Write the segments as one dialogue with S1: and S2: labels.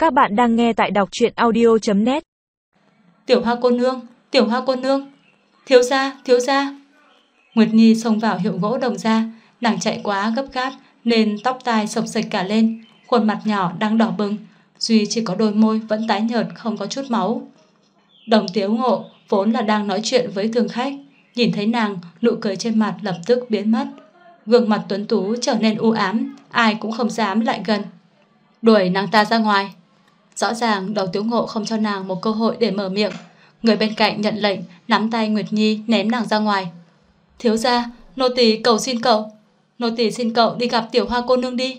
S1: Các bạn đang nghe tại đọc truyện audio.net.
S2: Tiểu Hoa cô nương, Tiểu Hoa cô nương, thiếu gia, thiếu gia. Nguyệt Nhi xông vào hiệu gỗ Đồng gia, nàng chạy quá gấp gáp nên tóc tai xộc xệch cả lên, khuôn mặt nhỏ đang đỏ bừng, duy chỉ có đôi môi vẫn tái nhợt không có chút máu. Đồng Tiếu Ngộ vốn là đang nói chuyện với thương khách, nhìn thấy nàng, nụ cười trên mặt lập tức biến mất, gương mặt tuấn tú trở nên u ám, ai cũng không dám lại gần. Đuổi nàng ta ra ngoài. Rõ ràng Đồng Tiếu Ngộ không cho nàng một cơ hội để mở miệng. Người bên cạnh nhận lệnh, nắm tay Nguyệt Nhi ném nàng ra ngoài. Thiếu gia, nô tỳ cầu xin cậu, nô tỳ xin cậu đi gặp Tiểu Hoa cô nương đi.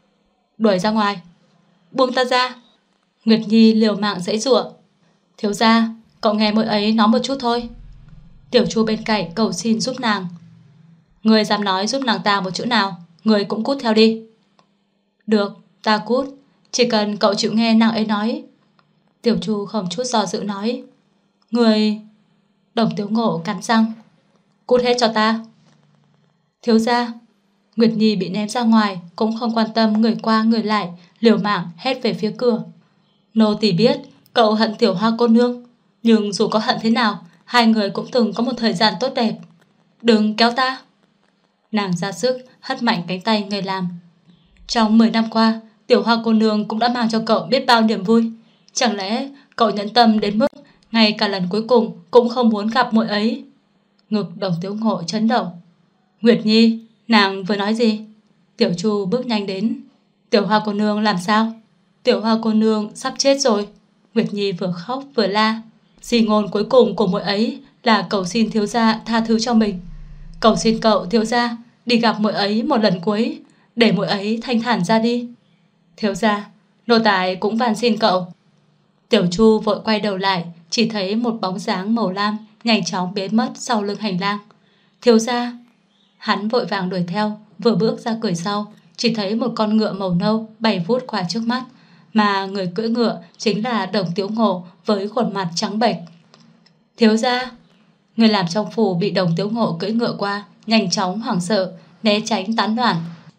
S2: Đuổi ra ngoài. Buông ta ra. Nguyệt Nhi liều mạng giãy giụa. Thiếu gia, cậu nghe mỗi ấy nói một chút thôi. Tiểu Chu bên cạnh cầu xin giúp nàng. Người dám nói giúp nàng ta một chữ nào, người cũng cút theo đi. Được, ta cút, chỉ cần cậu chịu nghe nàng ấy nói. Tiểu Chu không chút do dự nói. Người... Đồng Tiếu Ngộ cắn răng. Cút hết cho ta. Thiếu gia. Nguyệt Nhi bị ném ra ngoài, cũng không quan tâm người qua người lại, liều mạng hét về phía cửa. Nô tỳ biết cậu hận Tiểu Hoa cô nương, nhưng dù có hận thế nào, hai người cũng từng có một thời gian tốt đẹp. Đừng kéo ta. Nàng ra sức hất mạnh cánh tay người làm. Trong 10 năm qua, Tiểu Hoa cô nương cũng đã mang cho cậu biết bao niềm vui. Chẳng lẽ cậu nhẫn tâm đến mức ngay cả lần cuối cùng cũng không muốn gặp muội ấy? Ngực Đồng Tiếu Ngộ chấn động. Nguyệt Nhi, nàng vừa nói gì? Tiểu Chu bước nhanh đến. Tiểu Hoa cô nương làm sao? Tiểu Hoa cô nương sắp chết rồi. Nguyệt Nhi vừa khóc vừa la. Di ngôn cuối cùng của muội ấy là cầu xin thiếu gia tha thứ cho mình. Cầu xin cậu thiếu gia đi gặp muội ấy một lần cuối, để muội ấy thanh thản ra đi. Thiếu gia, nô tài cũng van xin cậu. Tiểu Chu vội quay đầu lại, chỉ thấy một bóng dáng màu lam nhanh chóng biến mất sau lưng hành lang. Thiếu gia. Hắn vội vàng đuổi theo, vừa bước ra cửa sau, chỉ thấy một con ngựa màu nâu bay vút qua trước mắt, mà người cưỡi ngựa chính là Đồng Tiếu Ngộ với khuôn mặt trắng bệch. Thiếu gia. Người làm trong phủ bị Đồng Tiếu Ngộ cưỡi ngựa qua, nhanh chóng hoảng sợ, né tránh tán loạn.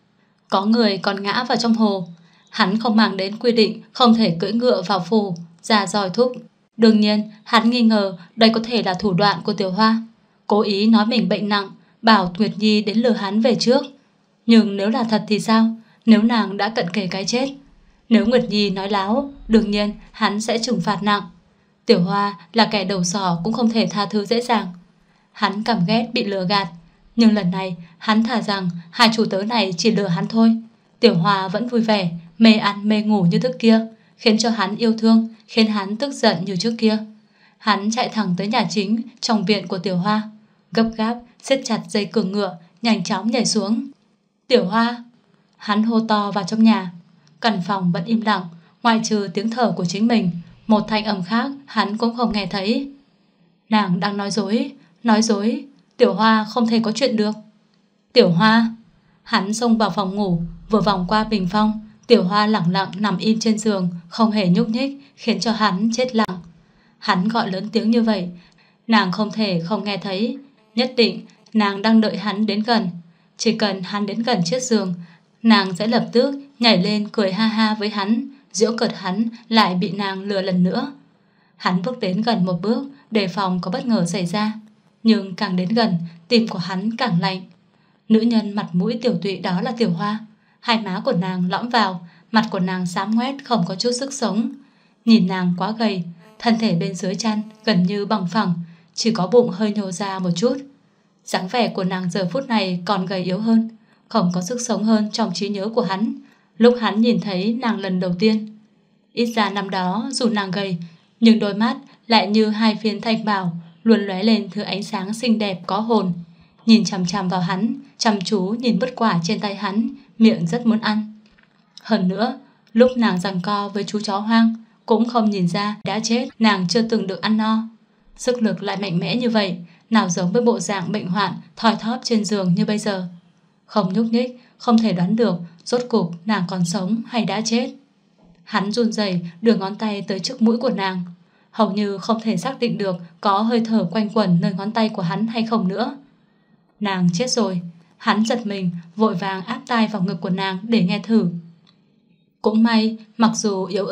S2: Có người còn ngã vào trong hồ. Hắn không mang đến quy định không thể cưỡi ngựa vào phủ, ra roi thúc. Đương nhiên hắn nghi ngờ đây có thể là thủ đoạn của Tiểu Hoa, cố ý nói mình bệnh nặng, bảo Nguyệt Nhi đến lừa hắn về trước. Nhưng nếu là thật thì sao? Nếu nàng đã cận kề cái chết, nếu Nguyệt Nhi nói láo, đương nhiên hắn sẽ trừng phạt nặng. Tiểu Hoa là kẻ đầu sỏ cũng không thể tha thứ dễ dàng. Hắn cảm ghét bị lừa gạt, nhưng lần này hắn thà rằng hai chủ tớ này chỉ lừa hắn thôi. Tiểu Hoa vẫn vui vẻ, mê ăn mê ngủ như trước kia, khiến cho hắn yêu thương, khiến hắn tức giận như trước kia. Hắn chạy thẳng tới nhà chính trong viện của Tiểu Hoa, gấp gáp siết chặt dây cương ngựa, nhanh chóng nhảy xuống. Tiểu Hoa. Hắn hô to vào trong nhà. Căn phòng vẫn im lặng, ngoại trừ tiếng thở của chính mình, một thanh âm khác hắn cũng không nghe thấy. Nàng đang nói dối, nói dối. Tiểu Hoa không thể có chuyện được. Tiểu Hoa. Hắn xông vào phòng ngủ, vừa vòng qua bình phong. Tiểu Hoa lẳng lặng nằm im trên giường, không hề nhúc nhích, khiến cho hắn chết lặng. Hắn gọi lớn tiếng như vậy, nàng không thể không nghe thấy. Nhất định nàng đang đợi hắn đến gần. Chỉ cần hắn đến gần chiếc giường, nàng sẽ lập tức nhảy lên cười ha ha với hắn, giễu cợt hắn lại bị nàng lừa lần nữa. Hắn bước đến gần một bước, đề phòng có bất ngờ xảy ra. Nhưng càng đến gần, tim của hắn càng lạnh. Nữ nhân mặt mũi tiểu tụy đó là Tiểu Hoa. Hai má của nàng lõm vào, mặt của nàng xám ngoét không có chút sức sống. Nhìn nàng quá gầy, thân thể bên dưới chăn gần như bằng phẳng, chỉ có bụng hơi nhô ra một chút. Dáng vẻ của nàng giờ phút này còn gầy yếu hơn, không có sức sống hơn trong trí nhớ của hắn lúc hắn nhìn thấy nàng lần đầu tiên. Ít ra năm đó dù nàng gầy, nhưng đôi mắt lại như hai viên thạch bảo, luôn lóe lên thứ ánh sáng xinh đẹp có hồn. Nhìn chằm chằm vào hắn, chăm chú nhìn bứt quả trên tay hắn, miệng rất muốn ăn. Hơn nữa, lúc nàng giằng co với chú chó hoang, cũng không nhìn ra đã chết nàng chưa từng được ăn no. Sức lực lại mạnh mẽ như vậy, nào giống với bộ dạng bệnh hoạn thoi thóp trên giường như bây giờ. Không nhúc nhích, không thể đoán được rốt cục nàng còn sống hay đã chết. Hắn run rẩy đưa ngón tay tới trước mũi của nàng, hầu như không thể xác định được có hơi thở quanh quẩn nơi ngón tay của hắn hay không nữa. Nàng chết rồi. Hắn giật mình, vội vàng áp tai vào ngực của nàng để nghe thử. Cũng may, mặc dù yếu ớt,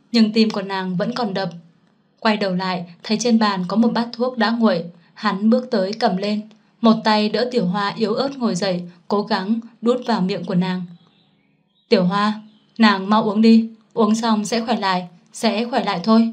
S2: nhưng tim của nàng vẫn còn đập. Quay đầu lại, thấy trên bàn có một bát thuốc đã nguội. Hắn bước tới cầm lên, một tay đỡ Tiểu Hoa yếu ớt ngồi dậy, cố gắng đút vào miệng của nàng. Tiểu Hoa, nàng mau uống đi, uống xong sẽ khỏe lại thôi.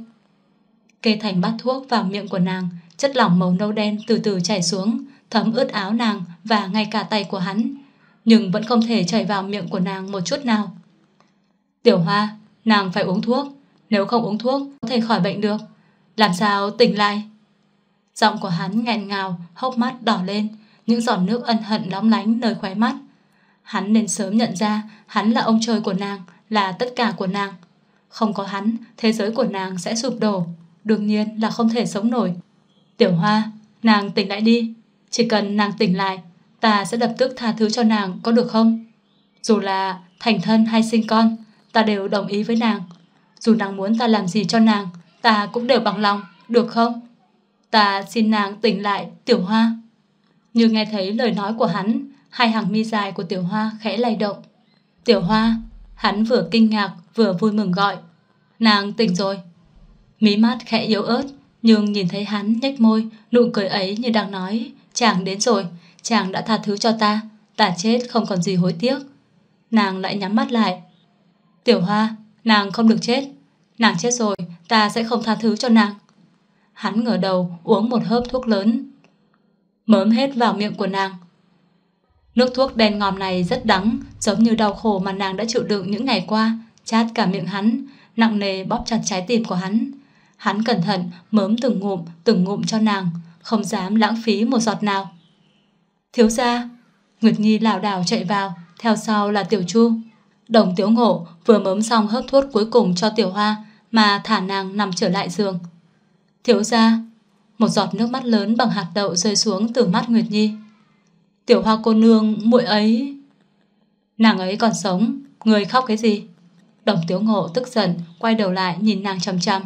S2: Kê thành bát thuốc vào miệng của nàng, chất lỏng màu nâu đen từ từ chảy xuống, thấm ướt áo nàng và ngay cả tay của hắn, nhưng vẫn không thể chảy vào miệng của nàng một chút nào. Tiểu Hoa, nàng phải uống thuốc, nếu không uống thuốc có thể khỏi bệnh được. Làm sao tỉnh lại? Giọng của hắn nghẹn ngào, hốc mắt đỏ lên, những giọt nước ân hận lóng lánh nơi khóe mắt. Hắn nên sớm nhận ra hắn là ông trời của nàng, là tất cả của nàng. Không có hắn, thế giới của nàng sẽ sụp đổ, đương nhiên là không thể sống nổi. Tiểu Hoa, nàng tỉnh lại đi. Chỉ cần nàng tỉnh lại, ta sẽ lập tức tha thứ cho nàng, có được không? Dù là thành thân hay sinh con, ta đều đồng ý với nàng. Dù nàng muốn ta làm gì cho nàng, ta cũng đều bằng lòng, được không? Ta xin nàng tỉnh lại, Tiểu Hoa. Như nghe thấy lời nói của hắn, hai hàng mi dài của Tiểu Hoa khẽ lay động. Tiểu Hoa, hắn vừa kinh ngạc vừa vui mừng gọi. Nàng tỉnh rồi. Mí mắt khẽ yếu ớt, nhưng nhìn thấy hắn nhếch môi, nụ cười ấy như đang nói, chàng đến rồi, chàng đã tha thứ cho ta, ta chết không còn gì hối tiếc. Nàng lại nhắm mắt lại. Tiểu Hoa, nàng không được chết. Nàng chết rồi, ta sẽ không tha thứ cho nàng. Hắn ngửa đầu uống một hớp thuốc lớn, mớm hết vào miệng của nàng. Nước thuốc đen ngòm này rất đắng, giống như đau khổ mà nàng đã chịu đựng những ngày qua, chát cả miệng hắn, nặng nề bóp chặt trái tim của hắn. Hắn cẩn thận mớm từng ngụm cho nàng, không dám lãng phí một giọt nào. Thiếu gia. Nguyệt Nhi lảo đảo chạy vào, theo sau là Tiểu Chu. Đồng Tiếu Ngộ vừa mớm xong hớp thuốc cuối cùng cho Tiểu Hoa mà thả nàng nằm trở lại giường. Thiếu gia. Một giọt nước mắt lớn bằng hạt đậu rơi xuống từ mắt Nguyệt Nhi. Tiểu Hoa cô nương, muội ấy. Nàng ấy còn sống, người khóc cái gì? Đồng Tiếu Ngộ tức giận quay đầu lại nhìn nàng chằm chằm.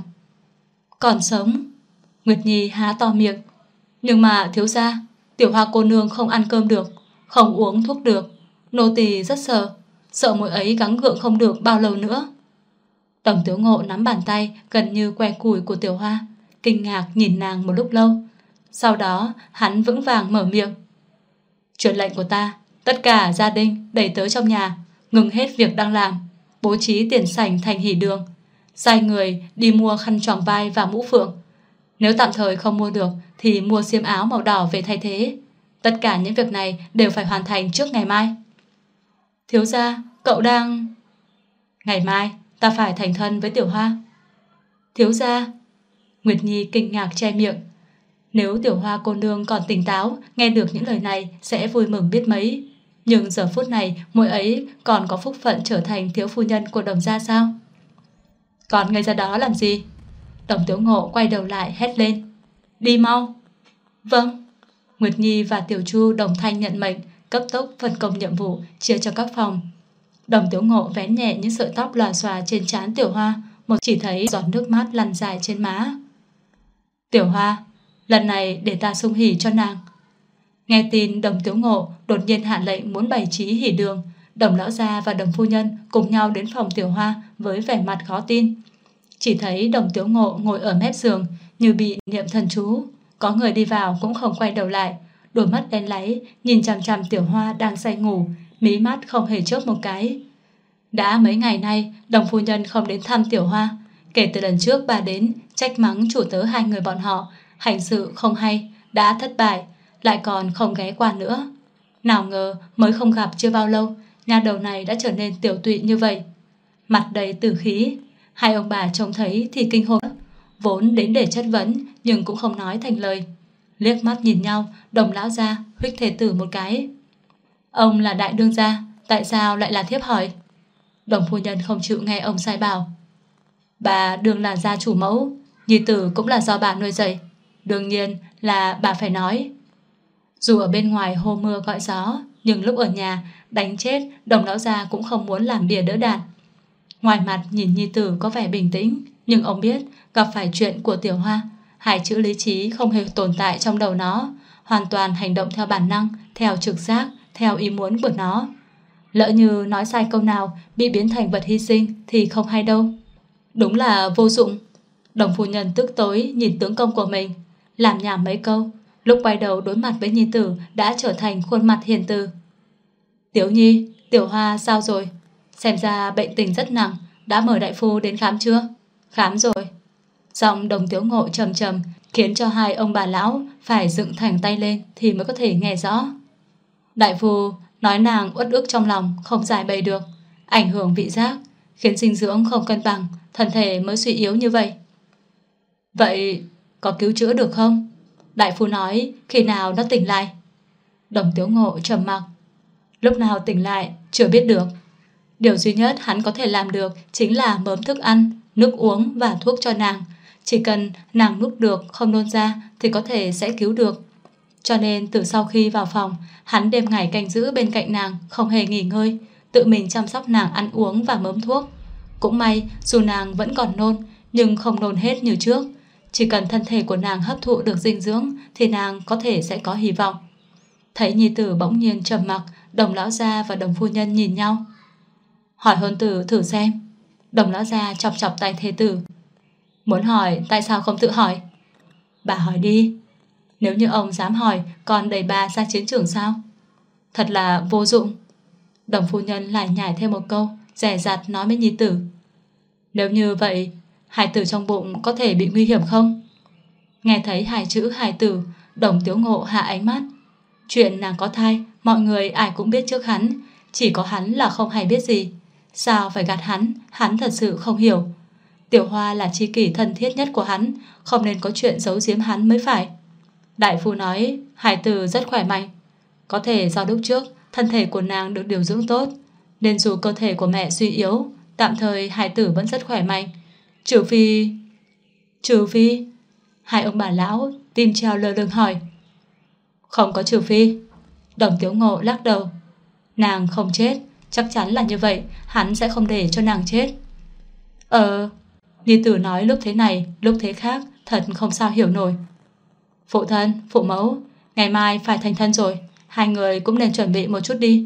S2: Còn sống? Nguyệt Nhi há to miệng. Nhưng mà thiếu gia, Tiểu Hoa cô nương không ăn cơm được, không uống thuốc được. Nô tỳ rất sợ muội ấy gắng gượng không được bao lâu nữa. Đồng Tiếu Ngộ nắm bàn tay gần như que củi của Tiểu Hoa, kinh ngạc nhìn nàng một lúc lâu. Sau đó hắn vững vàng mở miệng. Truyền lệnh của ta, tất cả gia đình đẩy tới trong nhà, ngừng hết việc đang làm, bố trí tiền sảnh thành hỷ đường, sai người đi mua khăn choàng vai và mũ phượng. Nếu tạm thời không mua được thì mua xiêm áo màu đỏ về thay thế. Tất cả những việc này đều phải hoàn thành trước ngày mai. Thiếu gia, cậu đang... Ngày mai ta phải thành thân với Tiểu Hoa. Thiếu gia. Nguyệt Nhi kinh ngạc che miệng. Nếu Tiểu Hoa cô nương còn tỉnh táo, nghe được những lời này sẽ vui mừng biết mấy. Nhưng giờ phút này muội ấy còn có phúc phận trở thành thiếu phu nhân của Đồng gia sao? Còn ngây ra đó làm gì? Đồng Tiếu Ngộ quay đầu lại hét lên. Đi mau. Vâng. Nguyệt Nhi và Tiểu Chu đồng thanh nhận mệnh, cấp tốc phân công nhiệm vụ chia cho các phòng. Đồng Tiếu Ngộ vén nhẹ những sợi tóc lòa xòa trên trán Tiểu Hoa, một chỉ thấy giọt nước mắt lăn dài trên má. Tiểu Hoa, lần này để ta xung hỉ cho nàng. Nghe tin Đồng Tiếu Ngộ đột nhiên hạ lệnh muốn bày trí hỉ đường, Đồng lão gia và Đồng phu nhân cùng nhau đến phòng Tiểu Hoa với vẻ mặt khó tin. Chỉ thấy Đồng Tiếu Ngộ ngồi ở mép giường như bị niệm thần chú, có người đi vào cũng không quay đầu lại, đôi mắt đen láy nhìn chằm chằm Tiểu Hoa đang say ngủ, mí mắt không hề chớp một cái. Đã mấy ngày nay Đồng phu nhân không đến thăm Tiểu Hoa, kể từ lần trước bà đến trách mắng chủ tớ hai người bọn họ hành sự không hay, đã thất bại, lại còn không ghé qua nữa. Nào ngờ mới không gặp chưa bao lâu, nhà đầu này đã trở nên tiểu tụy như vậy, mặt đầy tử khí. Hai ông bà trông thấy thì kinh hồn, vốn đến để chất vấn nhưng cũng không nói thành lời. Liếc mắt nhìn nhau, Đồng lão gia huých thề tử một cái. Ông là đại đương gia, tại sao lại là thiếp hỏi? Đồng phu nhân không chịu nghe ông sai bảo. Bà đương là gia chủ mẫu, nhi tử cũng là do bà nuôi dạy, đương nhiên là bà phải nói. Dù ở bên ngoài hô mưa gọi gió, nhưng lúc ở nhà đánh chết Đồng lão gia cũng không muốn làm bìa đỡ đạn. Ngoài mặt nhìn nhi tử có vẻ bình tĩnh, nhưng ông biết gặp phải chuyện của Tiểu Hoa, hai chữ lý trí không hề tồn tại trong đầu nó, hoàn toàn hành động theo bản năng, theo trực giác, theo ý muốn của nó. Lỡ như nói sai câu nào bị biến thành vật hy sinh thì không hay đâu. Đúng là vô dụng. Đồng phu nhân tức tối nhìn tướng công của mình, làm nhảm mấy câu, lúc quay đầu đối mặt với nhi tử đã trở thành khuôn mặt hiền từ. Tiểu Nhi, Tiểu Hoa sao rồi? Xem ra bệnh tình rất nặng, đã mời đại phu đến khám chưa? Khám rồi. Giọng Đồng Tiếu Ngộ trầm trầm khiến cho hai ông bà lão phải dựng thẳng tay lên thì mới có thể nghe rõ. Đại phu nói nàng uất ức trong lòng không giải bày được, ảnh hưởng vị giác, khiến dinh dưỡng không cân bằng, thân thể mới suy yếu như vậy. Vậy có cứu chữa được không? Đại phu nói khi nào nó tỉnh lại? Đồng Tiếu Ngộ trầm mặc. Lúc nào tỉnh lại chưa biết được. Điều duy nhất hắn có thể làm được chính là mớm thức ăn, nước uống và thuốc cho nàng. Chỉ cần nàng nuốt được không nôn ra thì có thể sẽ cứu được. Cho nên từ sau khi vào phòng, hắn đêm ngày canh giữ bên cạnh nàng, không hề nghỉ ngơi, tự mình chăm sóc nàng ăn uống và mớm thuốc. Cũng may dù nàng vẫn còn nôn, nhưng không nôn hết như trước. Chỉ cần thân thể của nàng hấp thụ được dinh dưỡng thì nàng có thể sẽ có hy vọng. Thấy nhi tử bỗng nhiên trầm mặc, Đồng lão gia và Đồng phu nhân nhìn nhau. Hỏi hôn tử thử xem. Đồng lão gia chọc chọc tay thế tử. Muốn hỏi tại sao không tự hỏi? Bà hỏi đi. Nếu như ông dám hỏi, còn đẩy bà ra chiến trường sao? Thật là vô dụng. Đồng phu nhân lại nhảy thêm một câu, dè dặt nói với nhi tử. Nếu như vậy, hài tử trong bụng có thể bị nguy hiểm không? Nghe thấy hai chữ hài tử, Đồng Tiếu Ngộ hạ ánh mắt. Chuyện nàng có thai, mọi người ai cũng biết trước hắn, chỉ có hắn là không hay biết gì. Sao phải gạt hắn thật sự không hiểu. Tiểu Hoa là tri kỷ thân thiết nhất của hắn, không nên có chuyện giấu giếm hắn mới phải. Đại phu nói hài tử rất khỏe mạnh, có thể do lúc trước thân thể của nàng được điều dưỡng tốt, nên dù cơ thể của mẹ suy yếu, tạm thời hài tử vẫn rất khỏe mạnh. Trừ phi hai ông bà lão tim treo lơ lửng hỏi. Không có trừ phi. Đồng Tiếu Ngộ lắc đầu. Nàng không chết, chắc chắn là như vậy, hắn sẽ không để cho nàng chết. Nhi tử nói lúc thế này, lúc thế khác, thật không sao hiểu nổi. Phụ thân, phụ mẫu, ngày mai phải thành thân rồi, hai người cũng nên chuẩn bị một chút đi.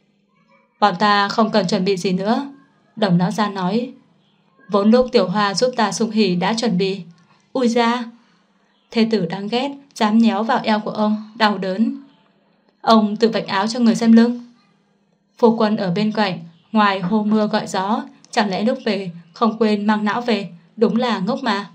S2: Bọn ta không cần chuẩn bị gì nữa. Đồng lão gia nói. Vốn lúc Tiểu Hoa giúp ta sung hỉ đã chuẩn bị. Ui da. Thê tử đáng ghét, dám nhéo vào eo của ông, đau đớn. Ông tự vạch áo cho người xem lưng. Phu quân ở bên cạnh, ngoài hô mưa gọi gió, chẳng lẽ lúc về không quên mang não về, đúng là ngốc mà.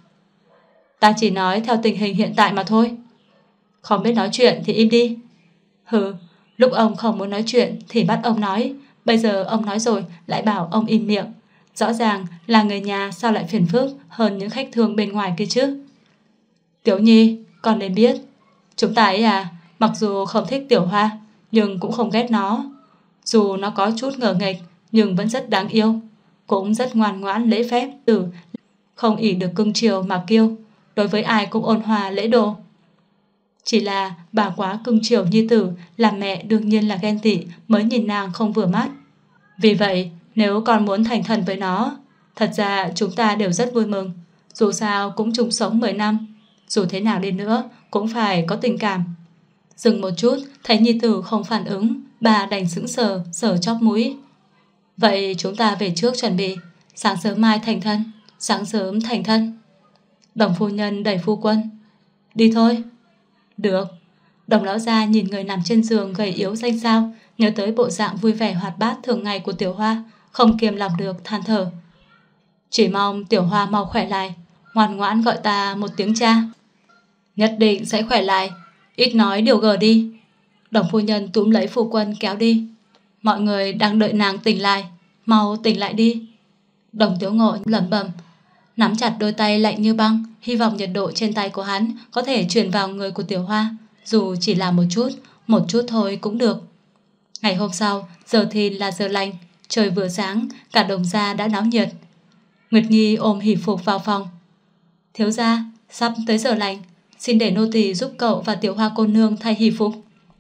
S2: Ta chỉ nói theo tình hình hiện tại mà thôi. Không biết nói chuyện thì im đi. Hừ, lúc ông không muốn nói chuyện thì bắt ông nói, bây giờ ông nói rồi lại bảo ông im miệng. Rõ ràng là người nhà, sao lại phiền phức hơn những khách thương bên ngoài kia chứ. Tiểu Nhi, con nên biết, chúng ta ấy mặc dù không thích Tiểu Hoa nhưng cũng không ghét nó. Dù nó có chút ngờ nghệch nhưng vẫn rất đáng yêu, cũng rất ngoan ngoãn lễ phép, không ỷ được cưng chiều mà kiêu, đối với ai cũng ôn hòa lễ độ. Chỉ là bà quá cưng chiều nhi tử, làm mẹ đương nhiên là ghen tị mới nhìn nàng không vừa mắt. Vì vậy nếu con muốn thành thân với nó, thật ra chúng ta đều rất vui mừng. Dù sao cũng chung sống 10 năm, dù thế nào đi nữa cũng phải có tình cảm. Dừng một chút, thấy nhi tử không phản ứng, bà đành sững sờ, sờ chóp mũi. Vậy chúng ta về trước chuẩn bị, sáng sớm mai thành thân. Sáng sớm thành thân. Đồng phu nhân đẩy phu quân. Đi thôi. Được. Đồng lão gia nhìn người nằm trên giường gầy yếu xanh xao, nhớ tới bộ dạng vui vẻ hoạt bát thường ngày của Tiểu Hoa, không kiềm lòng được than thở. Chỉ mong Tiểu Hoa mau khỏe lại, ngoan ngoãn gọi ta một tiếng cha. Nhất định sẽ khỏe lại, ít nói điều gờ đi. Đồng phu nhân túm lấy phu quân kéo đi. Mọi người đang đợi nàng tỉnh lại, mau tỉnh lại đi. Đồng Tiếu Ngộ lẩm bẩm, nắm chặt đôi tay lạnh như băng, hy vọng nhiệt độ trên tay của hắn có thể truyền vào người của Tiểu Hoa, dù chỉ là một chút thôi cũng được. Ngày hôm sau, giờ thìn là giờ lành, trời vừa sáng, cả Đồng gia đã náo nhiệt. Nguyệt Nhi ôm hỷ phục vào phòng. Thiếu gia, sắp tới giờ lành, xin để nô tỳ giúp cậu và Tiểu Hoa cô nương thay hỷ phục.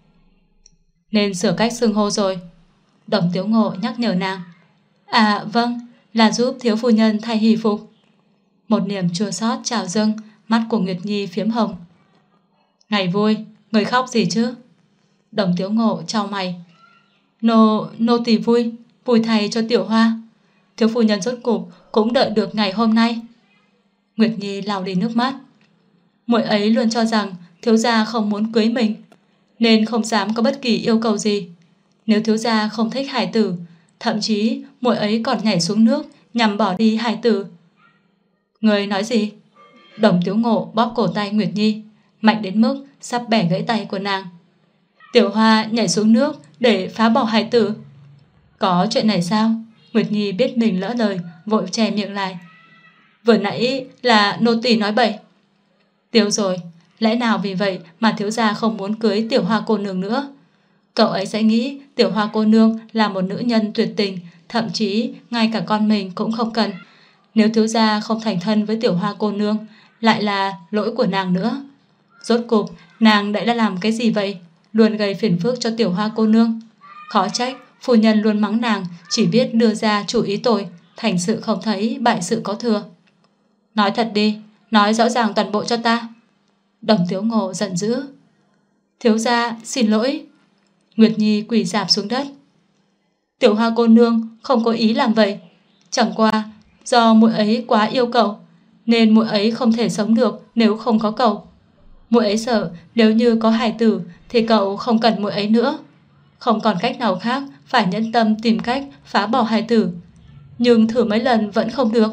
S2: Nên sửa cách xưng hô rồi. Đồng Tiếu Ngộ nhắc nhở nàng. À vâng, là giúp thiếu phu nhân thay hỷ phục. Một niềm chua xót trào dâng, mắt của Nguyệt Nhi phiếm hồng. Ngày vui, người khóc gì chứ? Đồng Tiếu Ngộ chau mày. Nô tỳ vui thay cho Tiểu Hoa. Thiếu phu nhân rốt cục cũng đợi được ngày hôm nay. Nguyệt Nhi lau đi nước mắt. Muội ấy luôn cho rằng thiếu gia không muốn cưới mình, nên không dám có bất kỳ yêu cầu gì. Nếu thiếu gia không thích hài tử, thậm chí muội ấy còn nhảy xuống nước nhằm bỏ đi hài tử. Người nói gì? Đồng Tiếu Ngộ bóp cổ tay Nguyệt Nhi, mạnh đến mức sắp bẻ gãy tay của nàng. Tiểu Hoa nhảy xuống nước để phá bỏ hài tử. Có chuyện này sao? Nguyệt Nhi biết mình lỡ lời, vội che miệng lại. Vừa nãy là nô tỳ nói bậy. Tiêu rồi, lẽ nào vì vậy mà thiếu gia không muốn cưới Tiểu Hoa cô nương nữa? Cậu ấy sẽ nghĩ Tiểu Hoa cô nương là một nữ nhân tuyệt tình, thậm chí ngay cả con mình cũng không cần. Nếu thiếu gia không thành thân với Tiểu Hoa cô nương, lại là lỗi của nàng nữa. Rốt cục nàng đã làm cái gì vậy? Luôn gây phiền phức cho Tiểu Hoa cô nương. Khó trách phu nhân luôn mắng nàng chỉ biết đưa ra chủ ý tội, thành sự không thấy, bại sự có thừa. Nói thật đi, nói rõ ràng toàn bộ cho ta. Đồng Tiếu Ngộ giận dữ. Thiếu gia xin lỗi. Nguyệt Nhi quỳ rạp xuống đất. Tiểu Hoa cô nương không có ý làm vậy, chẳng qua do muội ấy quá yêu cậu, nên muội ấy không thể sống được nếu không có cậu. Muội ấy sợ nếu như có hài tử thì cậu không cần muội ấy nữa. Không còn cách nào khác, phải nhẫn tâm tìm cách phá bỏ hài tử. Nhưng thử mấy lần vẫn không được.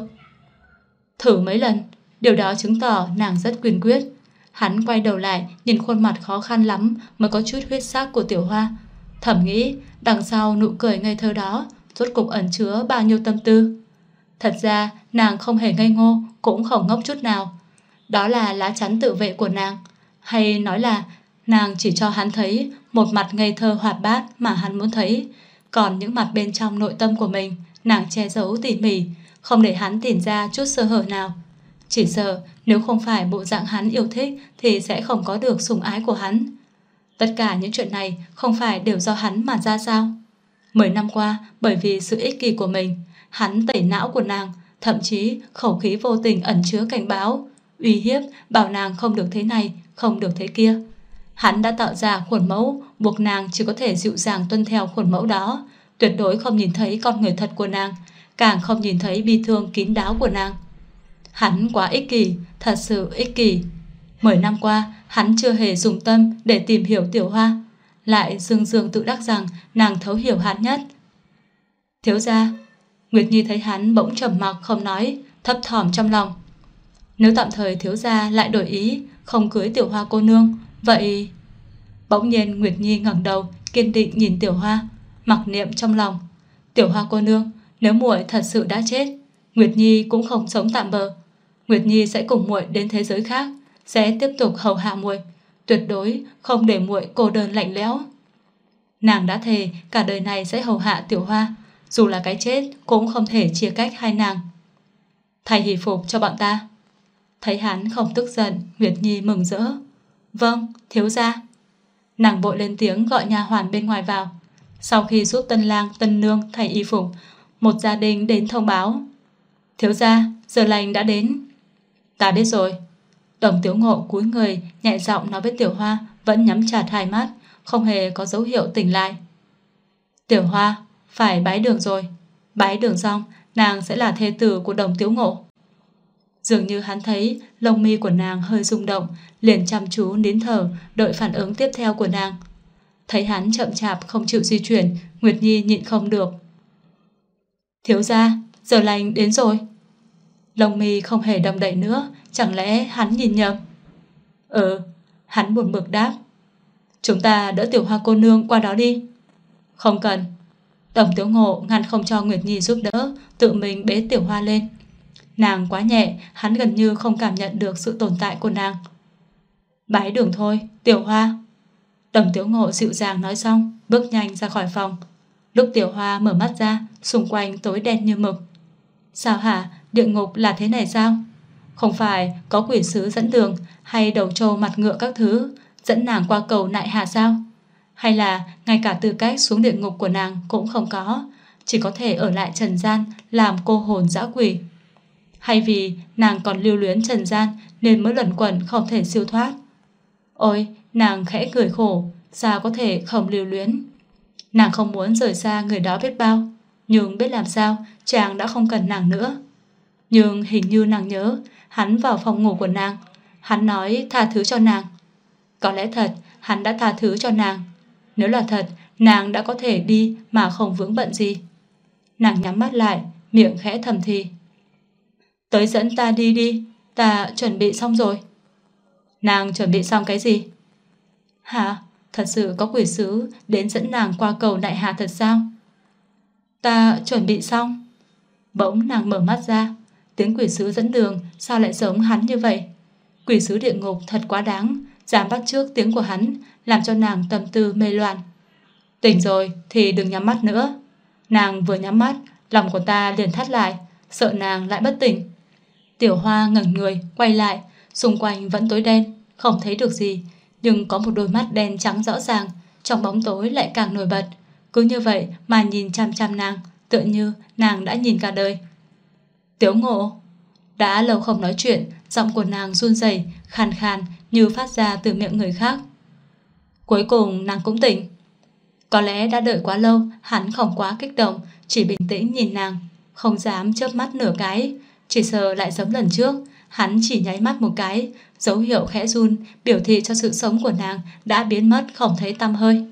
S2: Thử mấy lần, điều đó chứng tỏ nàng rất kiên quyết. Hắn quay đầu lại, nhìn khuôn mặt khó khăn lắm mới có chút huyết sắc của Tiểu Hoa, thầm nghĩ đằng sau nụ cười ngây thơ đó rốt cục ẩn chứa bao nhiêu tâm tư. Thật ra nàng không hề ngây ngô, cũng không ngốc chút nào. Đó là lá chắn tự vệ của nàng, hay nói là nàng chỉ cho hắn thấy một mặt ngây thơ hoạt bát mà hắn muốn thấy, còn những mặt bên trong nội tâm của mình nàng che giấu tỉ mỉ, không để hắn tìm ra chút sơ hở nào. Chỉ sợ nếu không phải bộ dạng hắn yêu thích thì sẽ không có được sủng ái của hắn. Tất cả những chuyện này không phải đều do hắn mà ra sao? 10 năm qua, bởi vì sự ích kỷ của mình, hắn tẩy não của nàng, thậm chí khẩu khí vô tình ẩn chứa cảnh báo, uy hiếp bảo nàng không được thế này, không được thế kia. Hắn đã tạo ra khuôn mẫu, buộc nàng chỉ có thể dịu dàng tuân theo khuôn mẫu đó, tuyệt đối không nhìn thấy con người thật của nàng, càng không nhìn thấy bi thương kín đáo của nàng. Hắn quá ích kỷ, thật sự ích kỷ. 10 năm qua, hắn chưa hề dùng tâm để tìm hiểu Tiểu Hoa, lại dương dương tự đắc rằng nàng thấu hiểu hắn nhất. Thiếu gia. Nguyệt Nhi thấy hắn bỗng trầm mặc không nói, thấp thỏm trong lòng. Nếu tạm thời thiếu gia lại đổi ý, không cưới Tiểu Hoa cô nương, vậy... Bỗng nhiên Nguyệt Nhi ngẩng đầu, kiên định nhìn Tiểu Hoa, mặc niệm trong lòng. Tiểu Hoa cô nương, nếu muội thật sự đã chết, Nguyệt Nhi cũng không sống tạm bợ. Nguyệt Nhi sẽ cùng muội đến thế giới khác, sẽ tiếp tục hầu hạ muội, tuyệt đối không để muội cô đơn lạnh lẽo. Nàng đã thề cả đời này sẽ hầu hạ Tiểu Hoa, dù là cái chết cũng không thể chia cách hai nàng. Thay hỷ phục cho bọn ta. Thấy hắn không tức giận, Nguyệt Nhi mừng rỡ. Vâng, thiếu gia. Nàng vội lên tiếng gọi nha hoàn bên ngoài vào. Sau khi giúp tân lang tân nương thay y phục, một gia đình đến thông báo. Thiếu gia, giờ lành đã đến. Ta biết rồi. Đồng Tiếu Ngộ cúi người, nhẹ giọng nói với Tiểu Hoa, vẫn nhắm chặt hai mắt, không hề có dấu hiệu tỉnh lại. Tiểu Hoa, phải bái đường rồi. Bái đường xong, nàng sẽ là thê tử của Đồng Tiếu Ngộ. Dường như hắn thấy lông mi của nàng hơi rung động, liền chăm chú nín thở, đợi phản ứng tiếp theo của nàng. Thấy hắn chậm chạp không chịu di chuyển, Nguyệt Nhi nhịn không được. Thiếu gia, giờ lành đến rồi. Lông mi không hề đong đậy nữa, chẳng lẽ hắn nhìn nhầm? Hắn buồn bực đáp. Chúng ta đỡ Tiểu Hoa cô nương qua đó đi. Không cần. Đồng Tiếu Ngộ ngăn không cho Nguyệt Nhi giúp đỡ, tự mình bế Tiểu Hoa lên. Nàng quá nhẹ, hắn gần như không cảm nhận được sự tồn tại của nàng. Bái đường thôi, Tiểu Hoa. Đồng Tiếu Ngộ dịu dàng nói xong, bước nhanh ra khỏi phòng. Lúc Tiểu Hoa mở mắt ra, xung quanh tối đen như mực. Sao hả? Địa ngục là thế này sao? Không phải có quỷ sứ dẫn đường hay đầu trâu mặt ngựa các thứ dẫn nàng qua cầu nại hà sao? Hay là ngay cả tư cách xuống địa ngục của nàng cũng không có, chỉ có thể ở lại trần gian làm cô hồn dã quỷ? Hay vì nàng còn lưu luyến trần gian nên mới luẩn quẩn không thể siêu thoát? Ôi, nàng khẽ cười khổ, sao có thể không lưu luyến? Nàng không muốn rời xa người đó biết bao, nhưng biết làm sao, chàng đã không cần nàng nữa. Nhưng hình như nàng nhớ, hắn vào phòng ngủ của nàng, hắn nói tha thứ cho nàng. Có lẽ thật, hắn đã tha thứ cho nàng. Nếu là thật, nàng đã có thể đi mà không vướng bận gì. Nàng nhắm mắt lại, miệng khẽ thầm thì. Tới dẫn ta đi đi, ta chuẩn bị xong rồi. Nàng chuẩn bị xong cái gì? Hả? Thật sự có quỷ sứ đến dẫn nàng qua cầu Đại Hà thật sao? Ta chuẩn bị xong. Bỗng nàng mở mắt ra. Tiếng quỷ sứ dẫn đường sao lại giống hắn như vậy? Quỷ sứ địa ngục thật quá đáng, dám bắt chước tiếng của hắn, làm cho nàng tâm tư mê loạn. Tỉnh rồi thì đừng nhắm mắt nữa. Nàng vừa nhắm mắt, lòng của ta liền thắt lại, sợ nàng lại bất tỉnh. Tiểu Hoa ngẩng người quay lại, xung quanh vẫn tối đen, không thấy được gì, nhưng có một đôi mắt đen trắng rõ ràng, trong bóng tối lại càng nổi bật. Cứ như vậy mà nhìn chăm chăm nàng, tựa như nàng đã nhìn cả đời. Tiếu Ngộ. Đã lâu không nói chuyện, giọng của nàng run rẩy, khàn khàn như phát ra từ miệng người khác. Cuối cùng nàng cũng tỉnh. Có lẽ đã đợi quá lâu, hắn không quá kích động, chỉ bình tĩnh nhìn nàng, không dám chớp mắt nửa cái. Chỉ sợ lại giống lần trước, hắn chỉ nháy mắt một cái, dấu hiệu khẽ run, biểu thị cho sự sống của nàng đã biến mất không thấy tăm hơi.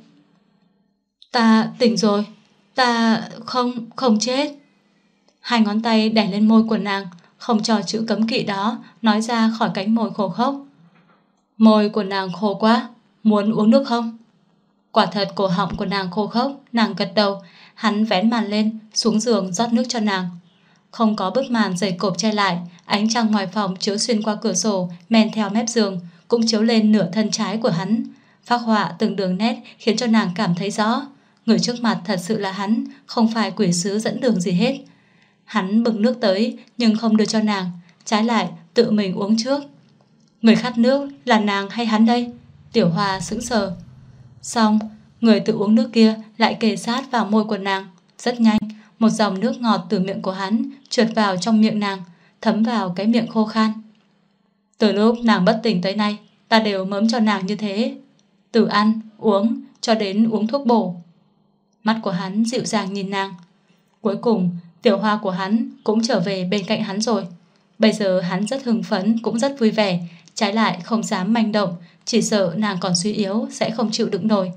S2: Ta tỉnh rồi, ta không chết. Hai ngón tay đè lên môi của nàng, không cho chữ cấm kỵ đó nói ra khỏi cánh môi khô khốc. Môi của nàng khô quá, muốn uống nước không? Quả thật cổ họng của nàng khô khốc, nàng gật đầu. Hắn vén màn lên, xuống giường rót nước cho nàng. Không có bức màn dày cộp che lại, ánh trăng ngoài phòng chiếu xuyên qua cửa sổ, men theo mép giường, cũng chiếu lên nửa thân trái của hắn. Phác họa từng đường nét khiến cho nàng cảm thấy rõ, người trước mặt thật sự là hắn, không phải quỷ sứ dẫn đường gì hết. Hắn bưng nước tới nhưng không đưa cho nàng, trái lại tự mình uống trước. Người khát nước là nàng hay hắn đây? Tiểu Hoa sững sờ. Xong, người tự uống nước kia lại kề sát vào môi của nàng. Rất nhanh, một dòng nước ngọt từ miệng của hắn trượt vào trong miệng nàng, thấm vào cái miệng khô khan. Từ lúc nàng bất tỉnh tới nay, ta đều mớm cho nàng như thế, từ ăn, uống cho đến uống thuốc bổ. Mắt của hắn dịu dàng nhìn nàng. Cuối cùng, Tiểu Hoa của hắn cũng trở về bên cạnh hắn rồi. Bây giờ hắn rất hưng phấn, cũng rất vui vẻ, trái lại không dám manh động, chỉ sợ nàng còn suy yếu sẽ không chịu đựng nổi.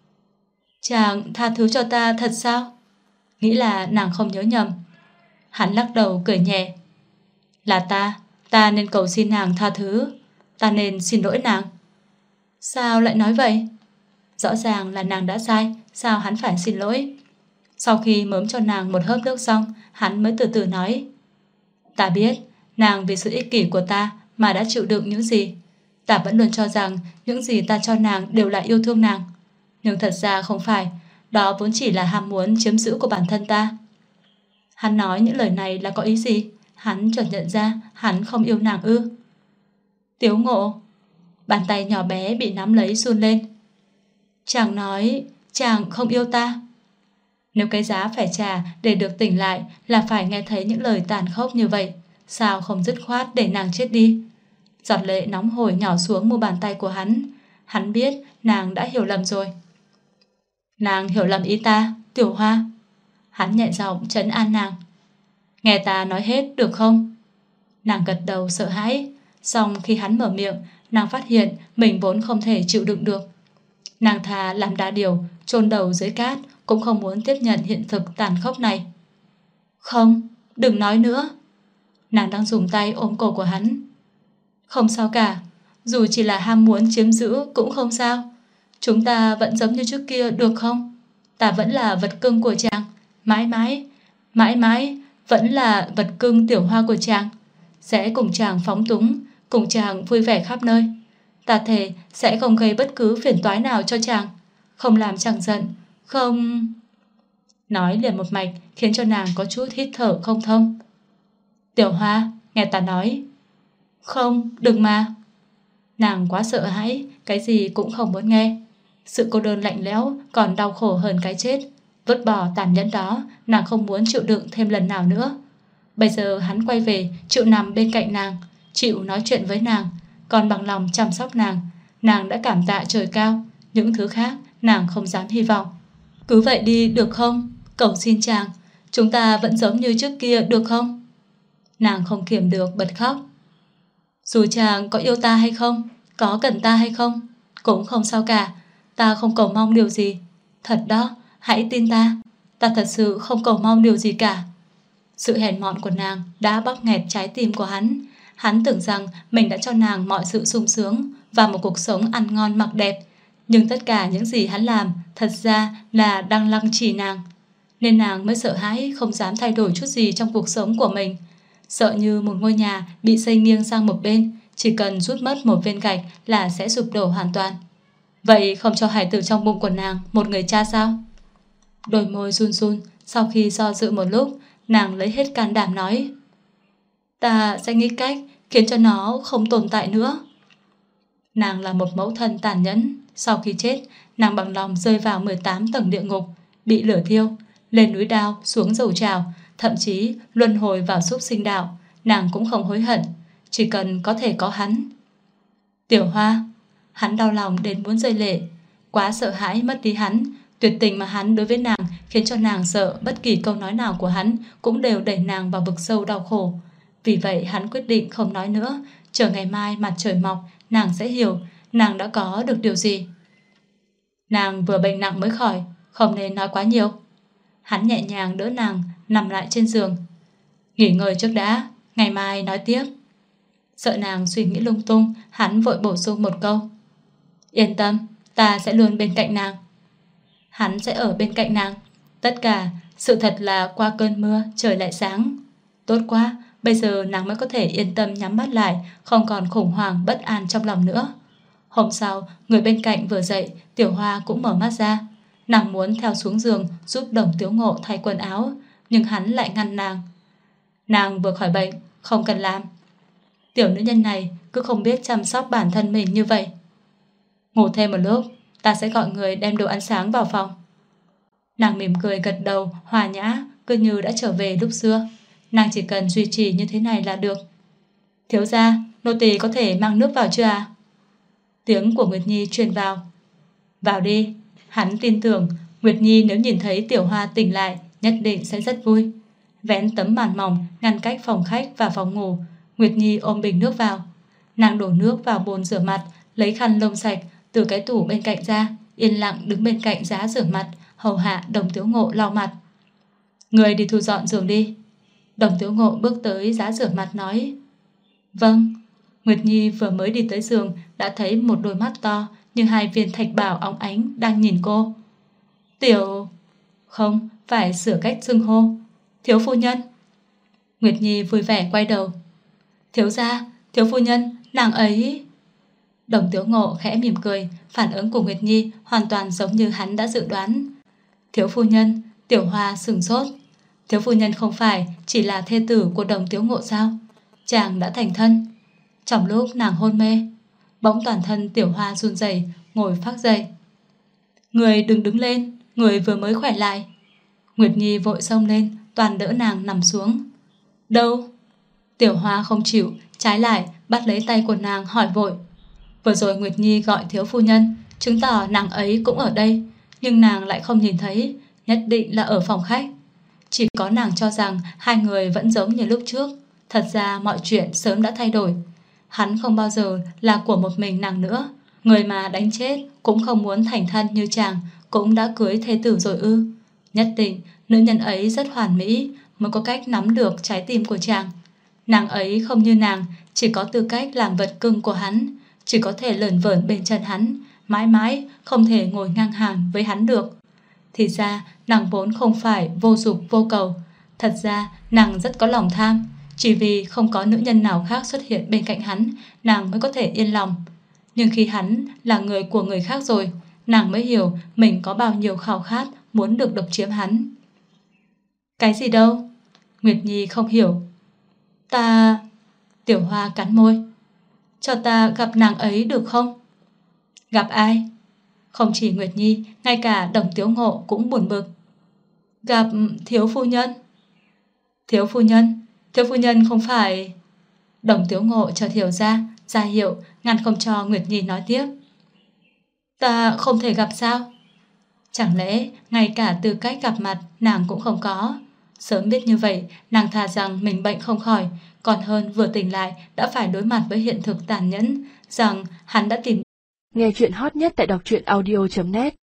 S2: Chàng tha thứ cho ta thật sao? Nghĩ là nàng không nhớ nhầm. Hắn lắc đầu cười nhẹ. Là ta nên cầu xin nàng tha thứ, ta nên xin lỗi nàng. Sao lại nói vậy? Rõ ràng là nàng đã sai, sao hắn phải xin lỗi? Sau khi mớm cho nàng một hớp nước xong, hắn mới từ từ nói. Ta biết, nàng vì sự ích kỷ của ta mà đã chịu đựng những gì. Ta vẫn luôn cho rằng những gì ta cho nàng đều là yêu thương nàng. Nhưng thật ra không phải, đó vốn chỉ là ham muốn chiếm giữ của bản thân ta. Hắn nói những lời này là có ý gì? Hắn chợt nhận ra hắn không yêu nàng ư? Tiếu Ngộ. Bàn tay nhỏ bé bị nắm lấy run lên. Chàng nói chàng không yêu ta. Nếu cái giá phải trả để được tỉnh lại là phải nghe thấy những lời tàn khốc như vậy, sao không dứt khoát để nàng chết đi? Giọt lệ nóng hổi nhỏ xuống mu bàn tay của hắn. Hắn biết nàng đã hiểu lầm rồi. Nàng hiểu lầm ý ta, Tiểu Hoa. Hắn nhẹ giọng trấn an nàng. Nghe ta nói hết được không? Nàng gật đầu sợ hãi. Xong khi hắn mở miệng, nàng phát hiện mình vốn không thể chịu đựng được. Nàng thà làm đa điều, chôn đầu dưới cát, cũng không muốn tiếp nhận hiện thực tàn khốc này. Không, đừng nói nữa. Nàng đang dùng tay ôm cổ của hắn. Không sao cả, dù chỉ là ham muốn chiếm giữ cũng không sao. Chúng ta vẫn giống như trước kia được không? Ta vẫn là vật cưng của chàng, mãi mãi vẫn là vật cưng Tiểu Hoa của chàng. Sẽ cùng chàng phóng túng, cùng chàng vui vẻ khắp nơi. Ta thề sẽ không gây bất cứ phiền toái nào cho chàng, không làm chàng giận, không... Nói liền một mạch khiến cho nàng có chút hít thở không thông. Tiểu Hoa, nghe ta nói. Không, đừng mà. Nàng quá sợ hãi, cái gì cũng không muốn nghe. Sự cô đơn lạnh lẽo còn đau khổ hơn cái chết. Vứt bỏ tàn nhẫn đó, nàng không muốn chịu đựng thêm lần nào nữa. Bây giờ hắn quay về, chịu nằm bên cạnh nàng, chịu nói chuyện với nàng, còn bằng lòng chăm sóc nàng. Nàng đã cảm tạ trời cao. Những thứ khác nàng không dám hy vọng. Cứ vậy đi được không? Cầu xin chàng, chúng ta vẫn giống như trước kia được không? Nàng không kiềm được bật khóc. Dù chàng có yêu ta hay không, có cần ta hay không, cũng không sao cả. Ta không cầu mong điều gì. Thật đó, hãy tin ta. Ta thật sự không cầu mong điều gì cả. Sự hèn mọn của nàng đã bóp nghẹt trái tim của hắn. Hắn tưởng rằng mình đã cho nàng mọi sự sung sướng và một cuộc sống ăn ngon mặc đẹp. Nhưng tất cả những gì hắn làm thật ra là đang lăng trì nàng. Nên nàng mới sợ hãi không dám thay đổi chút gì trong cuộc sống của mình. Sợ như một ngôi nhà bị xây nghiêng sang một bên, chỉ cần rút mất một viên gạch là sẽ sụp đổ hoàn toàn. Vậy không cho hài tử trong bụng của nàng một người cha sao? Đôi môi run run. Sau khi do dự một lúc, nàng lấy hết can đảm nói: Ta sẽ nghĩ cách khiến cho nó không tồn tại nữa. Nàng là một mẫu thân tàn nhẫn. Sau khi chết, nàng bằng lòng rơi vào 18 tầng địa ngục, bị lửa thiêu, lên núi đao, xuống dầu trào, thậm chí luân hồi vào súc sinh đạo. Nàng cũng không hối hận, chỉ cần có thể có hắn. Tiểu Hoa. Hắn đau lòng đến muốn rơi lệ. Quá sợ hãi mất đi hắn. Tuyệt tình mà hắn đối với nàng khiến cho nàng sợ bất kỳ câu nói nào của hắn cũng đều đẩy nàng vào vực sâu đau khổ. Vì vậy hắn quyết định không nói nữa. Chờ ngày mai mặt trời mọc, nàng sẽ hiểu nàng đã có được điều gì. Nàng vừa bệnh nặng mới khỏi, không nên nói quá nhiều. Hắn nhẹ nhàng đỡ nàng nằm lại trên giường. Nghỉ ngơi trước đã, ngày mai nói tiếp. Sợ nàng suy nghĩ lung tung, hắn vội bổ sung một câu: Yên tâm, ta sẽ luôn bên cạnh nàng. Hắn sẽ ở bên cạnh nàng. Tất cả, sự thật là qua cơn mưa trời lại sáng. Tốt quá, bây giờ nàng mới có thể yên tâm nhắm mắt lại, không còn khủng hoảng bất an trong lòng nữa. Hôm sau, người bên cạnh vừa dậy, Tiểu Hoa cũng mở mắt ra. Nàng muốn theo xuống giường giúp Đồng Tiếu Ngộ thay quần áo, nhưng hắn lại ngăn nàng. Nàng vừa khỏi bệnh, không cần làm. Tiểu nữ nhân này cứ không biết chăm sóc bản thân mình như vậy. Ngủ thêm một lúc, ta sẽ gọi người đem đồ ăn sáng vào phòng. Nàng mỉm cười gật đầu, hòa nhã, cứ như đã trở về lúc xưa. Nàng chỉ cần duy trì như thế này là được. Thiếu gia, nô tỳ có thể mang nước vào chưa à? Tiếng của Nguyệt Nhi truyền vào. Vào đi. Hắn tin tưởng Nguyệt Nhi nếu nhìn thấy Tiểu Hoa tỉnh lại nhất định sẽ rất vui. Vén tấm màn mỏng ngăn cách phòng khách và phòng ngủ, Nguyệt Nhi ôm bình nước vào. Nàng đổ nước vào bồn rửa mặt, lấy khăn lông sạch từ cái tủ bên cạnh ra, yên lặng đứng bên cạnh giá rửa mặt, hầu hạ Đồng Tiếu Ngộ lau mặt. Người đi thu dọn giường đi. Đồng Tiếu Ngộ bước tới giá rửa mặt nói. Vâng. Nguyệt Nhi vừa mới đi tới giường đã thấy một đôi mắt to như hai viên thạch bảo óng ánh đang nhìn cô. Tiểu... Không, phải sửa cách xưng hô. Thiếu phu nhân. Nguyệt Nhi vui vẻ quay đầu. Thiếu gia, thiếu phu nhân, nàng ấy... Đồng Tiếu Ngộ khẽ mỉm cười. Phản ứng của Nguyệt Nhi hoàn toàn giống như hắn đã dự đoán. Thiếu phu nhân. Tiểu Hoa sửng sốt. Thiếu phu nhân không phải chỉ là thê tử của Đồng Tiếu Ngộ sao? Chàng đã thành thân. Trong lúc nàng hôn mê, bỗng toàn thân Tiểu Hoa run rẩy, ngồi phác dậy. Người đừng đứng lên, người vừa mới khỏe lại. Nguyệt Nhi vội xông lên, toàn đỡ nàng nằm xuống. Đâu? Tiểu Hoa không chịu, trái lại bắt lấy tay của nàng hỏi vội. Vừa rồi Nguyệt Nhi gọi thiếu phu nhân, chứng tỏ nàng ấy cũng ở đây, nhưng nàng lại không nhìn thấy, nhất định là ở phòng khách. Chỉ có nàng cho rằng hai người vẫn giống như lúc trước. Thật ra mọi chuyện sớm đã thay đổi. Hắn không bao giờ là của một mình nàng nữa. Người mà đánh chết cũng không muốn thành thân như chàng cũng đã cưới thê tử rồi ư? Nhất định nữ nhân ấy rất hoàn mỹ mới có cách nắm được trái tim của chàng. Nàng ấy không như nàng, chỉ có tư cách làm vật cưng của hắn, chỉ có thể lởn vởn bên chân hắn, mãi mãi không thể ngồi ngang hàng với hắn được. Thì ra nàng vốn không phải vô dục vô cầu. Thật ra nàng rất có lòng tham. Chỉ vì không có nữ nhân nào khác xuất hiện bên cạnh hắn, nàng mới có thể yên lòng. Nhưng khi hắn là người của người khác rồi, nàng mới hiểu mình có bao nhiêu khao khát muốn được độc chiếm hắn. Cái gì đâu? Nguyệt Nhi không hiểu. Ta... Tiểu Hoa cắn môi. Cho ta gặp nàng ấy được không? Gặp ai? Không chỉ Nguyệt Nhi, ngay cả Đồng Tiếu Ngộ cũng buồn bực. Gặp thiếu phu nhân. Thiếu phu nhân? Thiếu phu nhân không phải... Đồng Tiếu Ngộ chợt hiểu ra hiệu, ngăn không cho Nguyệt Nhi nói tiếp. Ta không thể gặp sao? Chẳng lẽ ngay cả tư cách gặp mặt nàng cũng không có? Sớm biết như vậy, nàng thà rằng mình bệnh không khỏi, còn hơn vừa tỉnh lại đã phải đối mặt với hiện thực tàn nhẫn, rằng hắn đã tìm.
S1: Nghe chuyện hot nhất tại đọc truyện audio.net